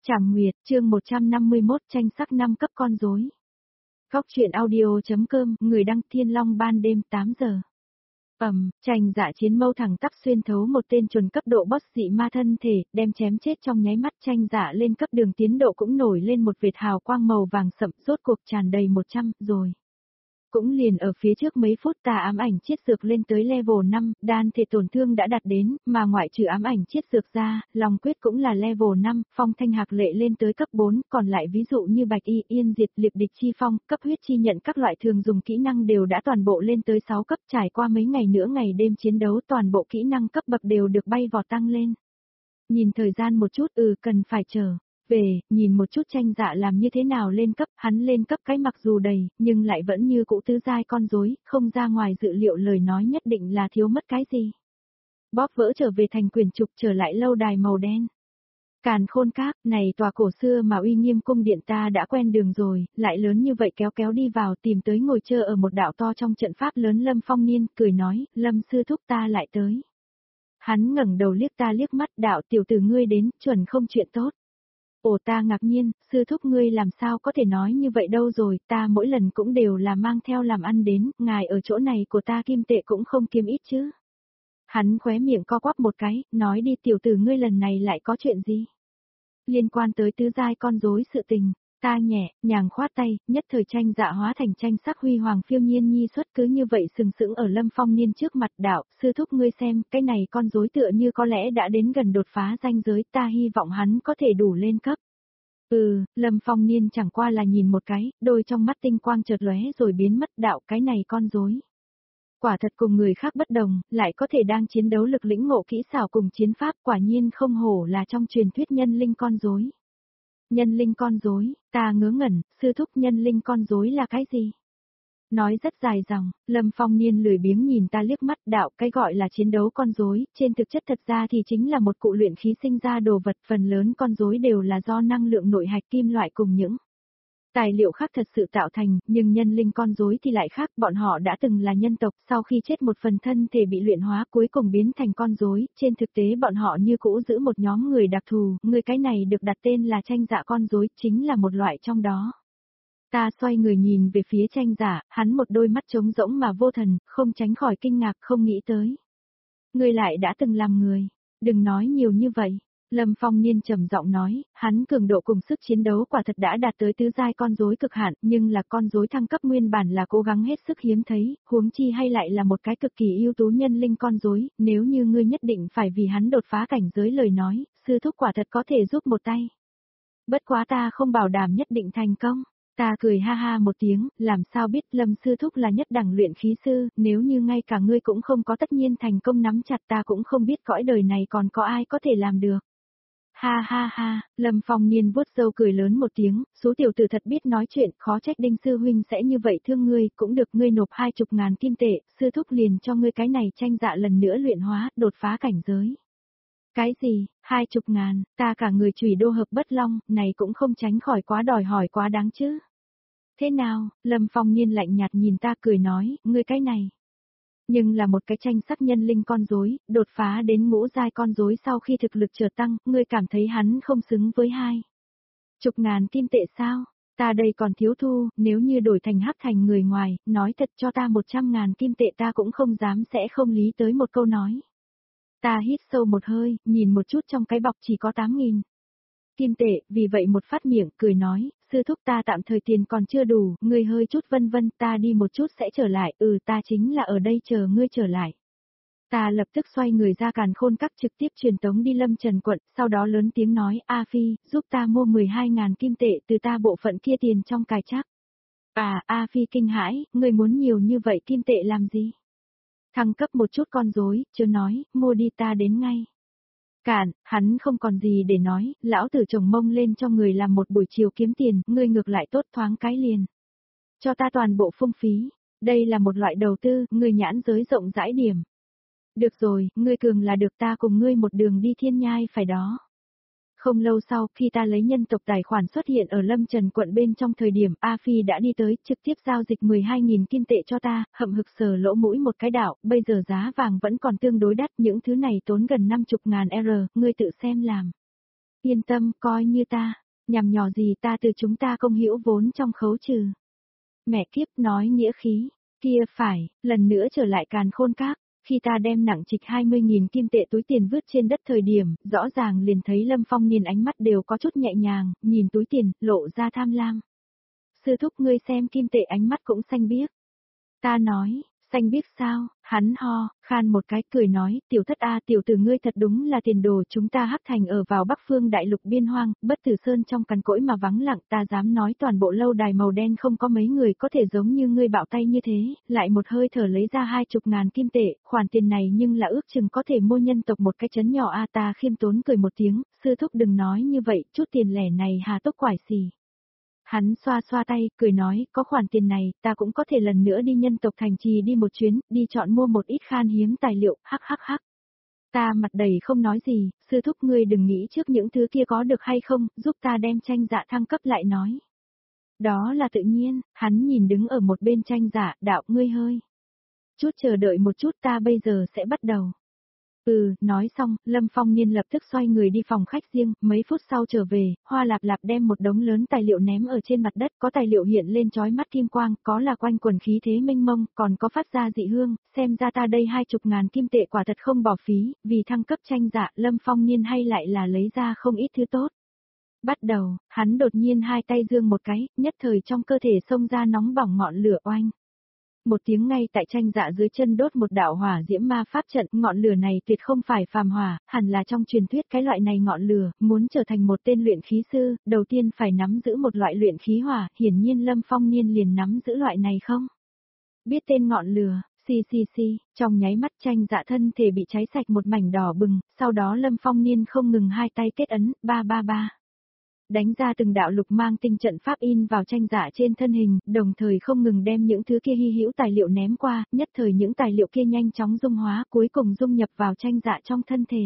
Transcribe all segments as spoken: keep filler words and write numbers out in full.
Trảm Nguyệt, chương một trăm năm mươi mốt, tranh sắc năm cấp con rối. Góc truyện audio.com, người đăng Thiên Long ban đêm tám giờ. Ầm, tranh dạ chiến mâu thẳng tắp xuyên thấu một tên chuẩn cấp độ boss dị ma thân thể, đem chém chết trong nháy mắt. Tranh dạ lên cấp đường tiến độ cũng nổi lên một vệt hào quang màu vàng sậm, rốt cuộc tràn đầy một trăm rồi. Cũng liền ở phía trước mấy phút tà ám ảnh chiết dược lên tới level năm, đan thể tổn thương đã đạt đến, mà ngoại trừ ám ảnh chiết dược ra, lòng quyết cũng là level năm, phong thanh hạc lệ lên tới cấp bốn, còn lại ví dụ như bạch y, yên diệt, liệp địch chi phong, cấp huyết chi nhận các loại thường dùng kỹ năng đều đã toàn bộ lên tới sáu cấp. Trải qua mấy ngày nữa ngày đêm chiến đấu, toàn bộ kỹ năng cấp bậc đều được bay vọt tăng lên. Nhìn thời gian một chút, ừ cần phải chờ. Về, nhìn một chút tranh dạ làm như thế nào lên cấp, hắn lên cấp cái mặc dù đầy, nhưng lại vẫn như cũ tứ giai con rối, không ra ngoài dự liệu lời nói nhất định là thiếu mất cái gì. Bóp vỡ trở về thành quyển trục trở lại lâu đài màu đen. Càn khôn các, này tòa cổ xưa mà uy nghiêm cung điện ta đã quen đường rồi, lại lớn như vậy kéo kéo đi vào tìm tới ngồi chờ ở một đạo to trong trận pháp lớn. Lâm Phong Niên, cười nói, Lâm sư thúc ta lại tới. Hắn ngẩng đầu liếc ta liếc mắt, đạo tiểu tử ngươi đến, chuẩn không chuyện tốt. Ồ ta ngạc nhiên, sư thúc ngươi làm sao có thể nói như vậy đâu rồi, ta mỗi lần cũng đều là mang theo làm ăn đến, ngài ở chỗ này của ta kim tệ cũng không kiếm ít chứ. Hắn khóe miệng co quắp một cái, nói đi tiểu tử ngươi lần này lại có chuyện gì? Liên quan tới tứ giai con rối sự tình, ta nhẹ, nhàng khoát tay, nhất thời tranh dạ hóa thành tranh sắc huy hoàng phiêu nhiên nhi xuất cứ như vậy sừng sững ở Lâm Phong Niên trước mặt. Đạo, sư thúc ngươi xem, cái này con rối tựa như có lẽ đã đến gần đột phá ranh giới, ta hy vọng hắn có thể đủ lên cấp. Ừ, Lâm Phong Niên chẳng qua là nhìn một cái, đôi trong mắt tinh quang chợt lóe rồi biến mất. Đạo, cái này con rối quả thật cùng người khác bất đồng, lại có thể đang chiến đấu lực lĩnh ngộ kỹ xảo cùng chiến pháp, quả nhiên không hổ là trong truyền thuyết nhân linh con rối. Nhân linh con rối, ta ngớ ngẩn, sư thúc nhân linh con rối là cái gì? Nói rất dài dòng, Lâm Phong Niên lười biếng nhìn ta liếc mắt. Đạo, cái gọi là chiến đấu con rối, trên thực chất thật ra thì chính là một cụ luyện khí sinh ra đồ vật, phần lớn con rối đều là do năng lượng nội hạch kim loại cùng những tài liệu khác thật sự tạo thành, nhưng nhân linh con rối thì lại khác, bọn họ đã từng là nhân tộc, sau khi chết một phần thân thể bị luyện hóa cuối cùng biến thành con rối, trên thực tế bọn họ như cũ giữ một nhóm người đặc thù, người cái này được đặt tên là tranh dạ con rối, chính là một loại trong đó. Ta xoay người nhìn về phía tranh giả, hắn một đôi mắt trống rỗng mà vô thần, không tránh khỏi kinh ngạc, không nghĩ tới. Ngươi lại đã từng làm người, đừng nói nhiều như vậy. Lâm Phong Niên trầm giọng nói, hắn cường độ cùng sức chiến đấu quả thật đã đạt tới tứ giai con rối cực hạn, nhưng là con rối thăng cấp nguyên bản là cố gắng hết sức hiếm thấy, huống chi hay lại là một cái cực kỳ ưu tú nhân linh con rối, nếu như ngươi nhất định phải vì hắn đột phá cảnh giới lời nói, sư thúc quả thật có thể giúp một tay. Bất quá ta không bảo đảm nhất định thành công. Ta cười ha ha một tiếng, làm sao biết Lâm sư thúc là nhất đẳng luyện khí sư, nếu như ngay cả ngươi cũng không có tất nhiên thành công nắm chặt ta cũng không biết cõi đời này còn có ai có thể làm được. Ha ha ha, Lâm Phong Niên vuốt râu cười lớn một tiếng, số tiểu tử thật biết nói chuyện, khó trách Đinh sư huynh sẽ như vậy thương ngươi, cũng được ngươi nộp hai chục ngàn kim tệ, sư thúc liền cho ngươi cái này tranh dạ lần nữa luyện hóa, đột phá cảnh giới. Cái gì, hai chục ngàn, ta cả người chủy đô hợp bất long, này cũng không tránh khỏi quá đòi hỏi quá đáng chứ. Thế nào, Lâm Phong Niên lạnh nhạt nhìn ta cười nói, ngươi cái này. Nhưng là một cái tranh sắc nhân linh con rối, đột phá đến ngũ giai con rối sau khi thực lực chợt tăng, ngươi cảm thấy hắn không xứng với hai chục ngàn kim tệ sao? Ta đây còn thiếu thu, nếu như đổi thành hắc thành người ngoài, nói thật cho ta một trăm ngàn kim tệ ta cũng không dám sẽ không lý tới một câu nói. Ta hít sâu một hơi, nhìn một chút trong cái bọc chỉ có tám nghìn kim tệ, vì vậy một phát miệng, cười nói, sư thúc ta tạm thời tiền còn chưa đủ, ngươi hơi chút vân vân, ta đi một chút sẽ trở lại, ừ ta chính là ở đây chờ ngươi trở lại. Ta lập tức xoay người ra càn khôn các trực tiếp truyền tống đi Lâm Trần quận, sau đó lớn tiếng nói, A Phi, giúp ta mua mười hai ngàn kim tệ từ ta bộ phận kia tiền trong cài chắc. À, A Phi kinh hãi, ngươi muốn nhiều như vậy kim tệ làm gì? Thăng cấp một chút con rối, chưa nói, mua đi ta đến ngay. Cản, hắn không còn gì để nói, lão tử chồng mông lên cho người làm một buổi chiều kiếm tiền, ngươi ngược lại tốt thoáng cái liền. Cho ta toàn bộ phung phí, đây là một loại đầu tư, ngươi nhãn giới rộng rãi điểm. Được rồi, ngươi cường là được ta cùng ngươi một đường đi thiên nhai phải đó. Không lâu sau, khi ta lấy nhân tộc tài khoản xuất hiện ở Lâm Trần quận bên trong thời điểm A Phi đã đi tới, trực tiếp giao dịch mười hai nghìn kim tệ cho ta, hậm hực sờ lỗ mũi một cái đạo, bây giờ giá vàng vẫn còn tương đối đắt, những thứ này tốn gần năm mươi ngàn R, ngươi tự xem làm. Yên tâm, coi như ta, nhằm nhò gì ta từ chúng ta công hữu vốn trong khấu trừ. Mẹ kiếp nói nghĩa khí, kia phải, lần nữa trở lại Càn Khôn Các, khi ta đem nặng trịch hai mươi nghìn kim tệ túi tiền vứt trên đất thời điểm, rõ ràng liền thấy Lâm Phong Niên ánh mắt đều có chút nhẹ nhàng, nhìn túi tiền, lộ ra tham lam. Sư thúc ngươi xem kim tệ ánh mắt cũng xanh biếc. Ta nói, xanh biếc sao, hắn ho, khan một cái cười nói, tiểu thất a tiểu tử ngươi thật đúng là tiền đồ chúng ta Hắc Thành ở vào Bắc Phương đại lục biên hoang, bất tử sơn trong cằn cỗi mà vắng lặng ta dám nói toàn bộ lâu đài màu đen không có mấy người có thể giống như ngươi bạo tay như thế, lại một hơi thở lấy ra hai chục ngàn kim tệ, khoản tiền này nhưng là ước chừng có thể mua nhân tộc một cái chấn nhỏ a ta khiêm tốn cười một tiếng, sư thúc đừng nói như vậy, chút tiền lẻ này hà tốc quải xì. Hắn xoa xoa tay, cười nói, có khoản tiền này, ta cũng có thể lần nữa đi nhân tộc thành trì đi một chuyến, đi chọn mua một ít khan hiếm tài liệu, hắc hắc hắc. Ta mặt đầy không nói gì, sư thúc ngươi đừng nghĩ trước những thứ kia có được hay không, giúp ta đem tranh dạ thăng cấp lại nói. Đó là tự nhiên, hắn nhìn đứng ở một bên tranh dạ, đạo ngươi hơi. Chút chờ đợi một chút ta bây giờ sẽ bắt đầu. Ừ, nói xong, Lâm Phong Niên lập tức xoay người đi phòng khách riêng, mấy phút sau trở về, Hoa Lạp Lạp đem một đống lớn tài liệu ném ở trên mặt đất, có tài liệu hiện lên chói mắt kim quang, có là quanh quần khí thế mênh mông, còn có phát ra dị hương, xem ra ta đây hai chục ngàn kim tệ quả thật không bỏ phí, vì thăng cấp tranh dạ, Lâm Phong Niên hay lại là lấy ra không ít thứ tốt. Bắt đầu, hắn đột nhiên hai tay giương một cái, nhất thời trong cơ thể xông ra nóng bỏng ngọn lửa oanh. Một tiếng ngay tại tranh dạ dưới chân đốt một đạo hỏa diễm ma pháp trận, ngọn lửa này tuyệt không phải phàm hỏa, hẳn là trong truyền thuyết cái loại này ngọn lửa, muốn trở thành một tên luyện khí sư, đầu tiên phải nắm giữ một loại luyện khí hỏa, hiển nhiên Lâm Phong Niên liền nắm giữ loại này không? Biết tên ngọn lửa, xì xì xì, trong nháy mắt tranh dạ thân thể bị cháy sạch một mảnh đỏ bừng, sau đó Lâm Phong Niên không ngừng hai tay kết ấn, ba ba ba. Đánh ra từng đạo lục mang tinh trận pháp in vào tranh dạ trên thân hình, đồng thời không ngừng đem những thứ kia hy hữu tài liệu ném qua, nhất thời những tài liệu kia nhanh chóng dung hóa, cuối cùng dung nhập vào tranh dạ trong thân thể.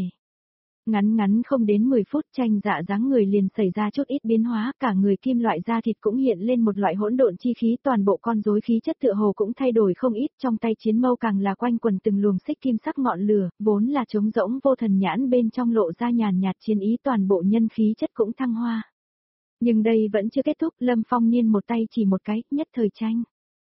Ngắn ngắn không đến mười phút tranh dạ dáng người liền xảy ra chút ít biến hóa, cả người kim loại da thịt cũng hiện lên một loại hỗn độn chi khí, toàn bộ con rối khí chất tựa hồ cũng thay đổi không ít, trong tay chiến mâu càng là quanh quần từng luồng xích kim sắc ngọn lửa, vốn là trống rỗng vô thần nhãn bên trong lộ ra nhàn nhạt chiến ý, toàn bộ nhân khí chất cũng thăng hoa. Nhưng đây vẫn chưa kết thúc, Lâm Phong Niên một tay chỉ một cái, nhất thời tranh.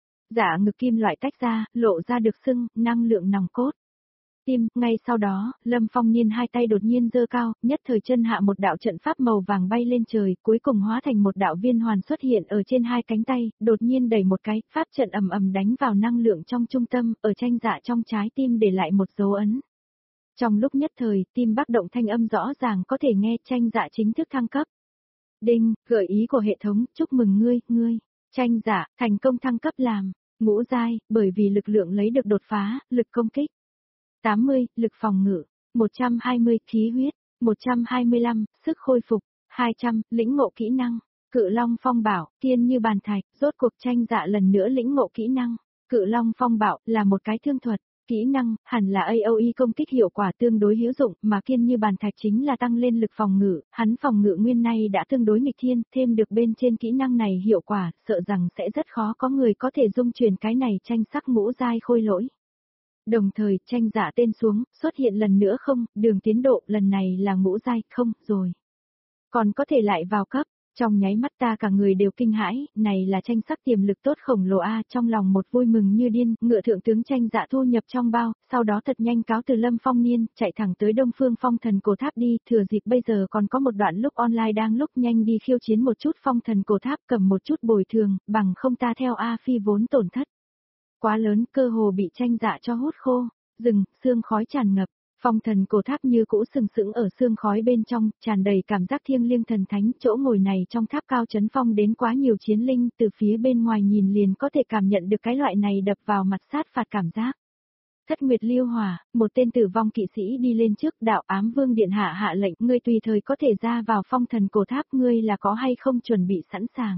Dạ ngực kim loại tách ra, lộ ra được sưng, năng lượng nòng cốt. Tim, ngay sau đó, Lâm Phong Niên hai tay đột nhiên giơ cao, nhất thời chân hạ một đạo trận pháp màu vàng bay lên trời, cuối cùng hóa thành một đạo viên hoàn xuất hiện ở trên hai cánh tay, đột nhiên đẩy một cái, pháp trận ầm ầm đánh vào năng lượng trong trung tâm, ở tranh dạ trong trái tim để lại một dấu ấn. Trong lúc nhất thời, tim bác động thanh âm rõ ràng có thể nghe tranh dạ chính thức thăng cấp. Đinh, gợi ý của hệ thống, chúc mừng ngươi, ngươi, tranh giả, thành công thăng cấp làm, ngũ giai, bởi vì lực lượng lấy được đột phá, lực công kích. tám mươi, lực phòng ngự, một trăm hai mươi, khí huyết, một trăm hai mươi lăm, sức khôi phục, hai trăm, lĩnh ngộ kỹ năng, cự long phong bảo, tiên như bàn thạch, rốt cuộc tranh dạ lần nữa lĩnh ngộ kỹ năng, cự long phong bảo, là một cái thương thuật. Kỹ năng, hẳn là a o e công kích hiệu quả tương đối hữu dụng, mà kiên như bàn thạch chính là tăng lên lực phòng ngự, hắn phòng ngự nguyên nay đã tương đối nghịch thiên, thêm được bên trên kỹ năng này hiệu quả, sợ rằng sẽ rất khó có người có thể dung truyền cái này tranh sắc ngũ giai khôi lỗi. Đồng thời, tranh giả tên xuống, xuất hiện lần nữa không, đường tiến độ lần này là ngũ giai, không, rồi. Còn có thể lại vào cấp. Trong nháy mắt ta cả người đều kinh hãi, này là tranh sắc tiềm lực tốt khổng lồ a, trong lòng một vui mừng như điên, ngựa thượng tướng tranh dạ thu nhập trong bao, sau đó thật nhanh cáo từ Lâm Phong Niên, chạy thẳng tới Đông Phương Phong Thần Cổ Tháp đi, thừa dịp bây giờ còn có một đoạn lúc online đang lúc nhanh đi khiêu chiến một chút Phong Thần Cổ Tháp, cầm một chút bồi thường, bằng không ta theo A Phi vốn tổn thất. Quá lớn, cơ hồ bị tranh dạ cho hút khô, rừng, sương khói tràn ngập. Phong Thần Cổ Tháp như cũ sừng sững ở sương khói bên trong, tràn đầy cảm giác thiêng liêng thần thánh, chỗ ngồi này trong tháp cao chấn phong đến quá nhiều chiến linh, từ phía bên ngoài nhìn liền có thể cảm nhận được cái loại này đập vào mặt sát phạt cảm giác. Thất Nguyệt Liêu Hỏa, một tên tử vong kỵ sĩ đi lên trước, đạo Ám Vương điện hạ hạ lệnh, ngươi tùy thời có thể ra vào Phong Thần Cổ Tháp, ngươi là có hay không chuẩn bị sẵn sàng.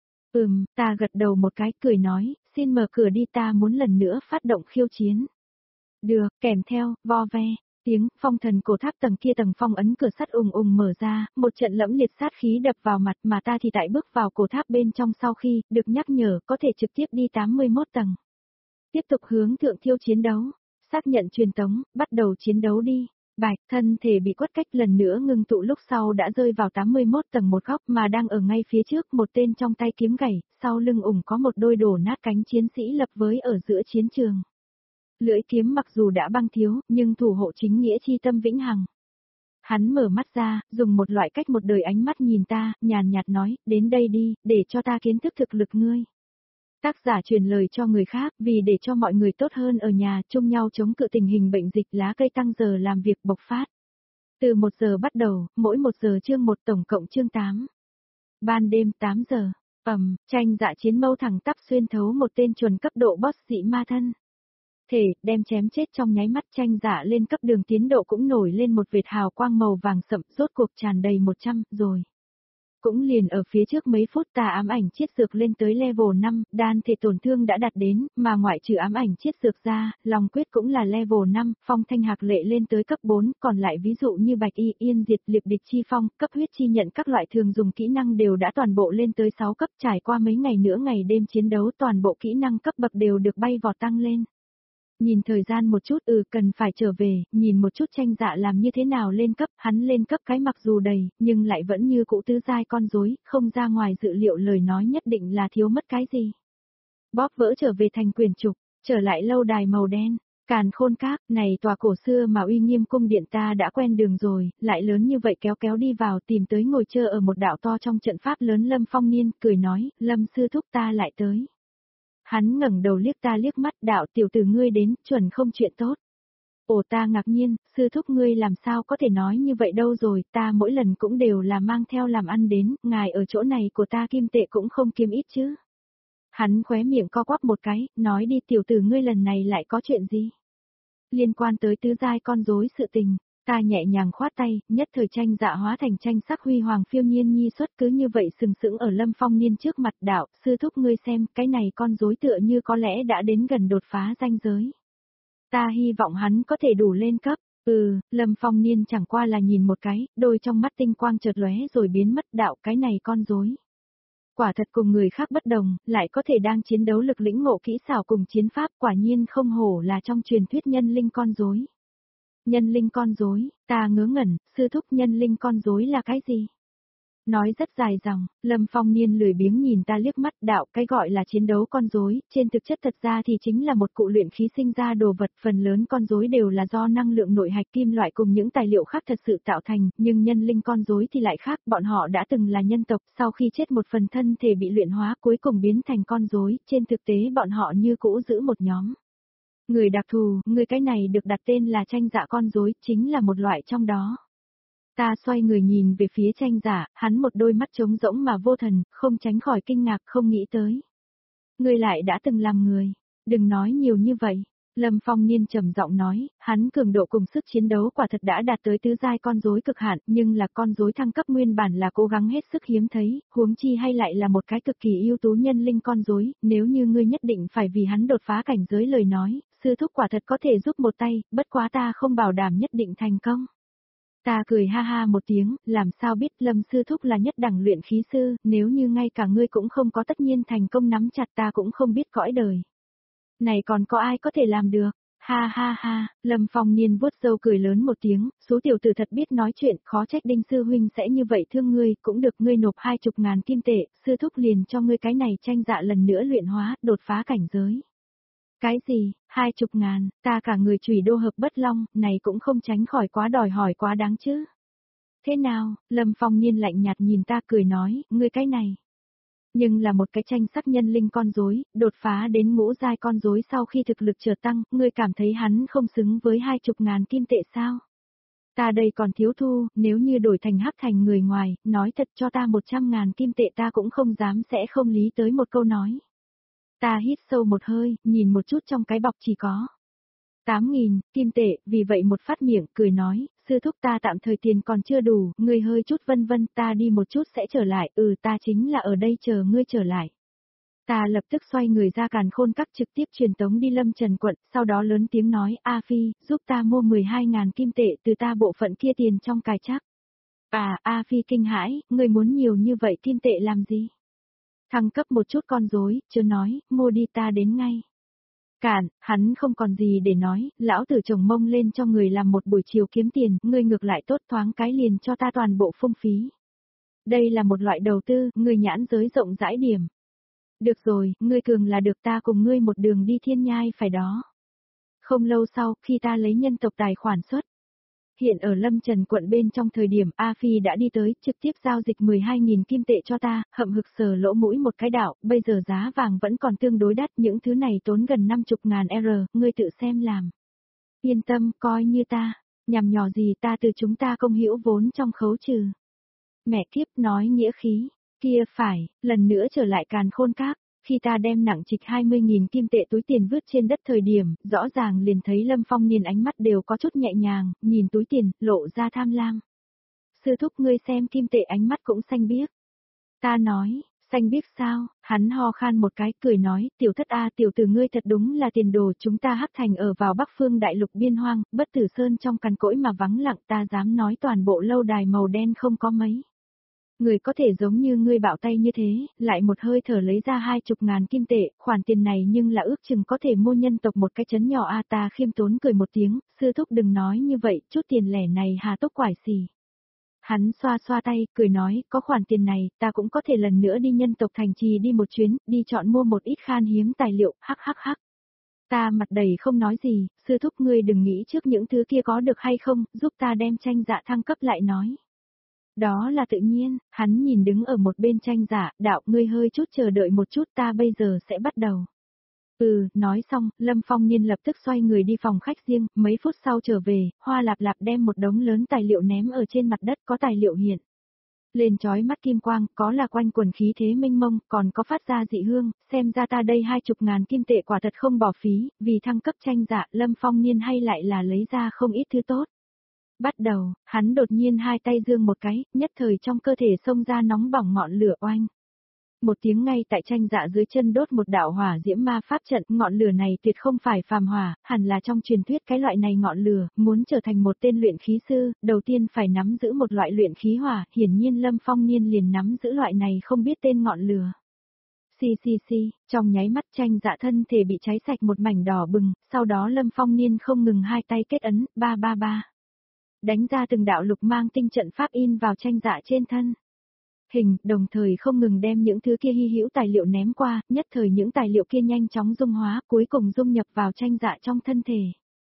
Ừm, ta gật đầu một cái, cười nói, xin mở cửa đi, ta muốn lần nữa phát động khiêu chiến. Được, kèm theo, vo ve. Tiếng, Phong Thần Cổ Tháp tầng kia tầng phong ấn cửa sắt ùng ùng mở ra, một trận lẫm liệt sát khí đập vào mặt mà ta thì tại bước vào cổ tháp bên trong sau khi, được nhắc nhở, có thể trực tiếp đi tám mươi mốt tầng. Tiếp tục hướng thượng thiêu chiến đấu, xác nhận truyền tống, bắt đầu chiến đấu đi. Bạch, thân thể bị quất cách lần nữa ngưng tụ lúc sau đã rơi vào tám mươi mốt tầng một góc mà đang ở ngay phía trước một tên trong tay kiếm gảy, sau lưng ủng có một đôi đổ nát cánh chiến sĩ lập với ở giữa chiến trường. Lưỡi kiếm mặc dù đã băng thiếu, nhưng thủ hộ chính nghĩa chi tâm vĩnh hằng. Hắn mở mắt ra, dùng một loại cách một đời ánh mắt nhìn ta, nhàn nhạt nói, đến đây đi, để cho ta kiến thức thực lực ngươi. Tác giả truyền lời cho người khác, vì để cho mọi người tốt hơn ở nhà, chung nhau chống cự tình hình bệnh dịch lá cây tăng giờ làm việc bộc phát. Từ một giờ bắt đầu, mỗi một giờ chương một tổng cộng chương tám. Ban đêm tám giờ, ầm, tranh dạ chiến mâu thẳng tắp xuyên thấu một tên chuẩn cấp độ boss dị ma thân. Thể, đem chém chết trong nháy mắt tranh dạ lên cấp đường tiến độ cũng nổi lên một vệt hào quang màu vàng sậm rốt cuộc tràn đầy một trăm, rồi. Cũng liền ở phía trước mấy phút tà ám ảnh chiết dược lên tới level năm, đan thể tổn thương đã đạt đến, mà ngoại trừ ám ảnh chiết dược ra, lòng quyết cũng là level năm, phong thanh hạc lệ lên tới cấp bốn, còn lại ví dụ như bạch y, yên diệt, liệp địch chi phong, cấp huyết chi nhận các loại thường dùng kỹ năng đều đã toàn bộ lên tới sáu cấp, trải qua mấy ngày nữa ngày đêm chiến đấu toàn bộ kỹ năng cấp bậc đều được bay vọt tăng lên. Nhìn thời gian một chút ừ cần phải trở về, nhìn một chút tranh dạ làm như thế nào lên cấp, hắn lên cấp cái mặc dù đầy, nhưng lại vẫn như cũ tứ giai con rối, không ra ngoài dự liệu lời nói nhất định là thiếu mất cái gì. Bóp vỡ trở về thành quyền trục, trở lại lâu đài màu đen, càn khôn các, này tòa cổ xưa mà uy nghiêm cung điện ta đã quen đường rồi, lại lớn như vậy kéo kéo đi vào tìm tới ngồi chờ ở một đạo to trong trận pháp lớn Lâm Phong Niên, cười nói, Lâm sư thúc ta lại tới. Hắn ngẩng đầu liếc ta liếc mắt đạo tiểu tử ngươi đến, chuẩn không chuyện tốt. Ồ ta ngạc nhiên, sư thúc ngươi làm sao có thể nói như vậy đâu rồi, ta mỗi lần cũng đều là mang theo làm ăn đến, ngài ở chỗ này của ta kim tệ cũng không kiếm ít chứ. Hắn khóe miệng co quắp một cái, nói đi tiểu tử ngươi lần này lại có chuyện gì? Liên quan tới tứ giai con rối sự tình. Ta nhẹ nhàng khoát tay, nhất thời tranh dạ hóa thành tranh sắc huy hoàng phiêu nhiên nhi xuất cứ như vậy sừng sững ở Lâm Phong Niên trước mặt đạo, sư thúc ngươi xem, cái này con rối tựa như có lẽ đã đến gần đột phá ranh giới. Ta hy vọng hắn có thể đủ lên cấp, ừ, Lâm Phong Niên chẳng qua là nhìn một cái, đôi trong mắt tinh quang chợt lóe rồi biến mất đạo cái này con rối. Quả thật cùng người khác bất đồng, lại có thể đang chiến đấu lực lĩnh ngộ kỹ xảo cùng chiến pháp quả nhiên không hổ là trong truyền thuyết nhân linh con rối. Nhân linh con rối, ta ngớ ngẩn, sư thúc nhân linh con rối là cái gì? Nói rất dài dòng, Lâm Phong Niên lười biếng nhìn ta liếc mắt đạo cái gọi là chiến đấu con rối, trên thực chất thật ra thì chính là một cụ luyện khí sinh ra đồ vật, phần lớn con rối đều là do năng lượng nội hạch kim loại cùng những tài liệu khác thật sự tạo thành, nhưng nhân linh con rối thì lại khác, bọn họ đã từng là nhân tộc, sau khi chết một phần thân thể bị luyện hóa cuối cùng biến thành con rối, trên thực tế bọn họ như cũ giữ một nhóm. Người đặc thù, người cái này được đặt tên là tranh dạ con rối, chính là một loại trong đó. Ta xoay người nhìn về phía tranh giả, hắn một đôi mắt trống rỗng mà vô thần, không tránh khỏi kinh ngạc không nghĩ tới. Người lại đã từng làm người, đừng nói nhiều như vậy. Lâm Phong Niên trầm giọng nói, hắn cường độ cùng sức chiến đấu quả thật đã đạt tới tứ giai con rối cực hạn, nhưng là con rối thăng cấp nguyên bản là cố gắng hết sức hiếm thấy, huống chi hay lại là một cái cực kỳ ưu tú nhân linh con rối, nếu như ngươi nhất định phải vì hắn đột phá cảnh giới lời nói, sư thúc quả thật có thể giúp một tay, bất quá ta không bảo đảm nhất định thành công. Ta cười ha ha một tiếng, làm sao biết Lâm sư thúc là nhất đẳng luyện khí sư, nếu như ngay cả ngươi cũng không có tất nhiên thành công nắm chặt ta cũng không biết cõi đời. Này còn có ai có thể làm được? Ha ha ha, Lâm Phong Niên vuốt râu cười lớn một tiếng, số tiểu tử thật biết nói chuyện, khó trách Đinh sư huynh sẽ như vậy thương ngươi, cũng được ngươi nộp hai chục ngàn kim tệ, sư thúc liền cho ngươi cái này tranh dạ lần nữa luyện hóa, đột phá cảnh giới. Cái gì, hai chục ngàn, ta cả người chủy đô hợp bất long, này cũng không tránh khỏi quá đòi hỏi quá đáng chứ. Thế nào, Lâm Phong Niên lạnh nhạt nhìn ta cười nói, ngươi cái này. Nhưng là một cái tranh sắc nhân linh con rối, đột phá đến ngũ giai con rối sau khi thực lực trở tăng, ngươi cảm thấy hắn không xứng với hai chục ngàn kim tệ sao? Ta đây còn thiếu thu, nếu như đổi thành hắc thành người ngoài, nói thật cho ta một trăm ngàn kim tệ ta cũng không dám sẽ không lý tới một câu nói. Ta hít sâu một hơi, nhìn một chút trong cái bọc chỉ có tám nghìn kim tệ, vì vậy một phát miệng cười nói, sư thúc ta tạm thời tiền còn chưa đủ, ngươi hơi chút vân vân, ta đi một chút sẽ trở lại, ừ ta chính là ở đây chờ ngươi trở lại. Ta lập tức xoay người ra càn khôn các trực tiếp truyền tống đi Lâm Trần quận, sau đó lớn tiếng nói, A Phi, giúp ta mua mười hai ngàn kim tệ từ ta bộ phận kia tiền trong cài chắc. À, A Phi kinh hãi, ngươi muốn nhiều như vậy kim tệ làm gì? Thăng cấp một chút con rối, chưa nói, mua đi ta đến ngay. Cản, hắn không còn gì để nói, lão tử chồng mông lên cho người làm một buổi chiều kiếm tiền, ngươi ngược lại tốt thoáng cái liền cho ta toàn bộ phung phí. Đây là một loại đầu tư, ngươi nhãn giới rộng rãi điểm. Được rồi, ngươi cường là được, ta cùng ngươi một đường đi thiên nhai phải đó. Không lâu sau, khi ta lấy nhân tộc tài khoản xuất hiện ở Lâm Trần quận bên trong thời điểm A Phi đã đi tới, trực tiếp giao dịch mười hai nghìn kim tệ cho ta, hậm hực sờ lỗ mũi một cái đạo, bây giờ giá vàng vẫn còn tương đối đắt, những thứ này tốn gần năm mươi ngàn R, ngươi tự xem làm. Yên tâm, coi như ta, nhằm nhỏ gì ta từ chúng ta công hữu vốn trong khấu trừ. Mẹ kiếp nói nghĩa khí, kia phải, lần nữa trở lại Càn Khôn Các. Khi ta đem nặng trịch hai mươi nghìn kim tệ túi tiền vứt trên đất thời điểm, rõ ràng liền thấy Lâm Phong Niên ánh mắt đều có chút nhẹ nhàng, nhìn túi tiền, lộ ra tham lam. Sư thúc ngươi xem kim tệ ánh mắt cũng xanh biếc. Ta nói, xanh biếc sao, hắn ho khan một cái, cười nói, tiểu thất a tiểu tử ngươi thật đúng là tiền đồ, chúng ta hắc thành ở vào Bắc Phương đại lục biên hoang, bất tử sơn trong cằn cỗi mà vắng lặng, ta dám nói toàn bộ lâu đài màu đen không có mấy. Người có thể giống như ngươi bạo tay như thế, lại một hơi thở lấy ra hai chục ngàn kim tệ, khoản tiền này nhưng là ước chừng có thể mua nhân tộc một cái chấn nhỏ a ta khiêm tốn cười một tiếng, sư thúc đừng nói như vậy, chút tiền lẻ này hà tốc quải xì. Hắn xoa xoa tay, cười nói, có khoản tiền này, ta cũng có thể lần nữa đi nhân tộc thành trì đi một chuyến, đi chọn mua một ít khan hiếm tài liệu, hắc hắc hắc. Ta mặt đầy không nói gì, sư thúc ngươi đừng nghĩ trước những thứ kia có được hay không, giúp ta đem tranh dạ thăng cấp lại nói. Đó là tự nhiên, hắn nhìn đứng ở một bên tranh giả, đạo ngươi hơi chút chờ đợi một chút ta bây giờ sẽ bắt đầu. Ừ, nói xong, Lâm Phong Niên lập tức xoay người đi phòng khách riêng, mấy phút sau trở về, Hoa Lạp Lạp đem một đống lớn tài liệu ném ở trên mặt đất có tài liệu hiện. Lên chói mắt kim quang, có là quanh quần khí thế minh mông, còn có phát ra dị hương, xem ra ta đây hai chục ngàn kim tệ quả thật không bỏ phí, vì thăng cấp tranh giả, Lâm Phong Niên hay lại là lấy ra không ít thứ tốt. Bắt đầu, hắn đột nhiên hai tay giương một cái, nhất thời trong cơ thể xông ra nóng bỏng ngọn lửa oanh. Một tiếng ngay tại tranh dạ dưới chân đốt một đạo hỏa diễm ma pháp trận, ngọn lửa này tuyệt không phải phàm hỏa, hẳn là trong truyền thuyết cái loại này ngọn lửa, muốn trở thành một tên luyện khí sư, đầu tiên phải nắm giữ một loại luyện khí hỏa, hiển nhiên Lâm Phong Niên liền nắm giữ loại này không biết tên ngọn lửa. Xì xì xì, trong nháy mắt tranh dạ thân thể bị cháy sạch một mảnh đỏ bừng, sau đó Lâm Phong Niên không ngừng hai tay kết ấn, ba ba ba. Đánh ra từng đạo lục mang tinh trận pháp in vào tranh dạ trên thân. Hình, đồng thời không ngừng đem những thứ kia hy hữu tài liệu ném qua, nhất thời những tài liệu kia nhanh chóng dung hóa, cuối cùng dung nhập vào tranh dạ trong thân thể.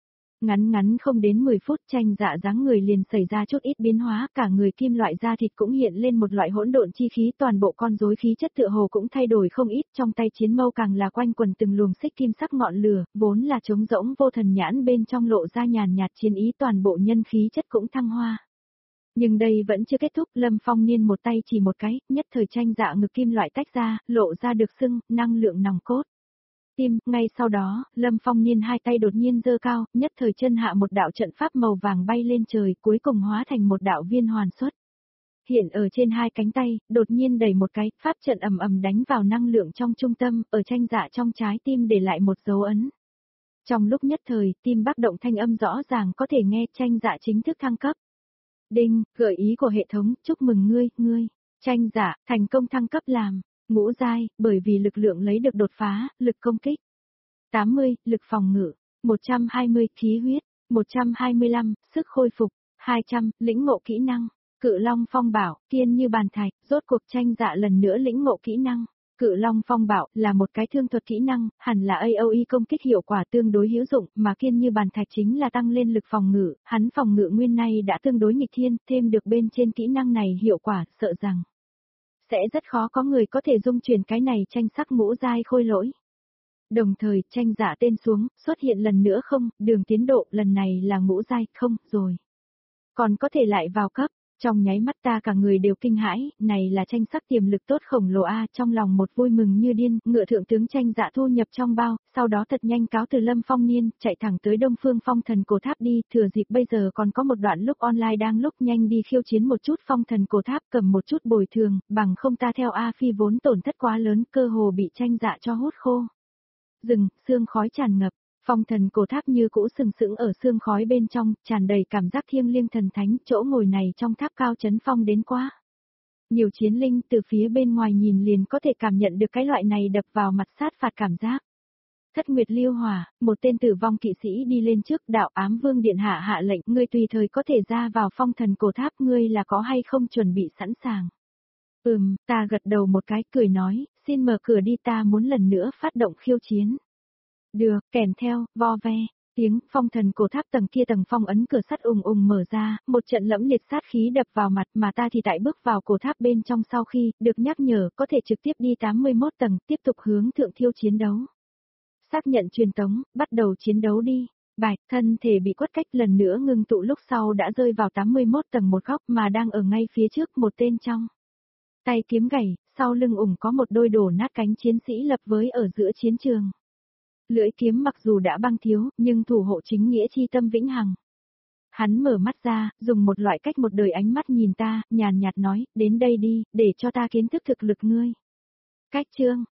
Ngắn ngắn không đến mười phút tranh dạ dáng người liền xảy ra chút ít biến hóa, cả người kim loại da thịt cũng hiện lên một loại hỗn độn chi khí, toàn bộ con rối khí chất tựa hồ cũng thay đổi không ít, trong tay chiến mâu càng là quanh quần từng luồng xích kim sắc ngọn lửa, vốn là trống rỗng vô thần nhãn bên trong lộ ra nhàn nhạt chiến ý, toàn bộ nhân khí chất cũng thăng hoa. Nhưng đây vẫn chưa kết thúc, Lâm Phong Niên một tay chỉ một cái, nhất thời tranh dạ ngực kim loại tách ra, lộ ra được sưng, năng lượng nòng cốt. Tim, ngay sau đó, Lâm Phong Niên hai tay đột nhiên giơ cao, nhất thời chân hạ một đạo trận pháp màu vàng bay lên trời, cuối cùng hóa thành một đạo viên hoàn xuất. Hiện ở trên hai cánh tay, đột nhiên đẩy một cái, pháp trận ầm ầm đánh vào năng lượng trong trung tâm, ở tranh dạ trong trái tim để lại một dấu ấn. Trong lúc nhất thời, tim bác động thanh âm rõ ràng có thể nghe, tranh dạ chính thức thăng cấp. Đinh, gợi ý của hệ thống, chúc mừng ngươi, ngươi, tranh dạ, thành công thăng cấp làm ngũ giai, bởi vì lực lượng lấy được đột phá, lực công kích tám mươi, lực phòng ngự một trăm hai mươi, khí huyết một trăm hai mươi lăm, sức khôi phục hai trăm, lĩnh ngộ kỹ năng Cự Long Phong Bảo, kiên như bàn thạch, rốt cuộc tranh dạ lần nữa lĩnh ngộ kỹ năng. Cự Long Phong Bảo là một cái thương thuật kỹ năng, hẳn là a o e công kích hiệu quả tương đối hữu dụng, mà kiên như bàn thạch chính là tăng lên lực phòng ngự, hắn phòng ngự nguyên nay đã tương đối nghịch thiên, thêm được bên trên kỹ năng này hiệu quả, sợ rằng sẽ rất khó có người có thể dung chuyển cái này tranh sắc ngũ giai khôi lỗi. Đồng thời, tranh giả tên xuống, xuất hiện lần nữa không, đường tiến độ lần này là ngũ giai, không, rồi. Còn có thể lại vào cấp. Trong nháy mắt ta cả người đều kinh hãi, này là tranh sắc tiềm lực tốt khổng lồ a, trong lòng một vui mừng như điên, ngựa thượng tướng tranh dạ thu nhập trong bao, sau đó thật nhanh cáo từ Lâm Phong Niên, chạy thẳng tới Đông Phương Phong Thần Cổ Tháp đi, thừa dịp bây giờ còn có một đoạn lúc online đang lúc nhanh đi khiêu chiến một chút Phong Thần Cổ Tháp, cầm một chút bồi thường, bằng không ta theo A Phi vốn tổn thất quá lớn, cơ hồ bị tranh dạ cho hút khô. Rừng, sương khói tràn ngập. Phong Thần Cổ Tháp như cũ sừng sững ở sương khói bên trong, tràn đầy cảm giác thiêng liêng thần thánh, chỗ ngồi này trong tháp cao chấn phong đến quá. Nhiều chiến linh từ phía bên ngoài nhìn liền có thể cảm nhận được cái loại này đập vào mặt sát phạt cảm giác. Thất Nguyệt Liêu Hỏa, một tên tử vong kỵ sĩ đi lên trước, đạo ám vương điện hạ hạ lệnh, ngươi tùy thời có thể ra vào phong thần cổ tháp, ngươi là có hay không chuẩn bị sẵn sàng. Ừm, ta gật đầu một cái, cười nói, xin mở cửa đi, ta muốn lần nữa phát động khiêu chiến. Được, kèm theo, vo ve. Tiếng phong thần cổ tháp tầng kia tầng phong ấn cửa sắt ùng ùng mở ra, một trận lẫm liệt sát khí đập vào mặt mà ta thì tại bước vào cổ tháp bên trong sau khi được nhắc nhở có thể trực tiếp đi tám mươi mốt tầng tiếp tục hướng thượng thiêu chiến đấu. Xác nhận truyền tống, bắt đầu chiến đấu đi. Bạch, thân thể bị quất cách lần nữa ngưng tụ lúc sau đã rơi vào tám mươi mốt tầng một góc mà đang ở ngay phía trước một tên trong. Tay kiếm gảy, sau lưng ủng có một đôi đổ nát cánh chiến sĩ lập với ở giữa chiến trường. Lưỡi kiếm mặc dù đã băng thiếu, nhưng thủ hộ chính nghĩa chi tâm vĩnh hằng. Hắn mở mắt ra, dùng một loại cách một đời ánh mắt nhìn ta, nhàn nhạt nói, đến đây đi, để cho ta kiến thức thực lực ngươi. Cách chương,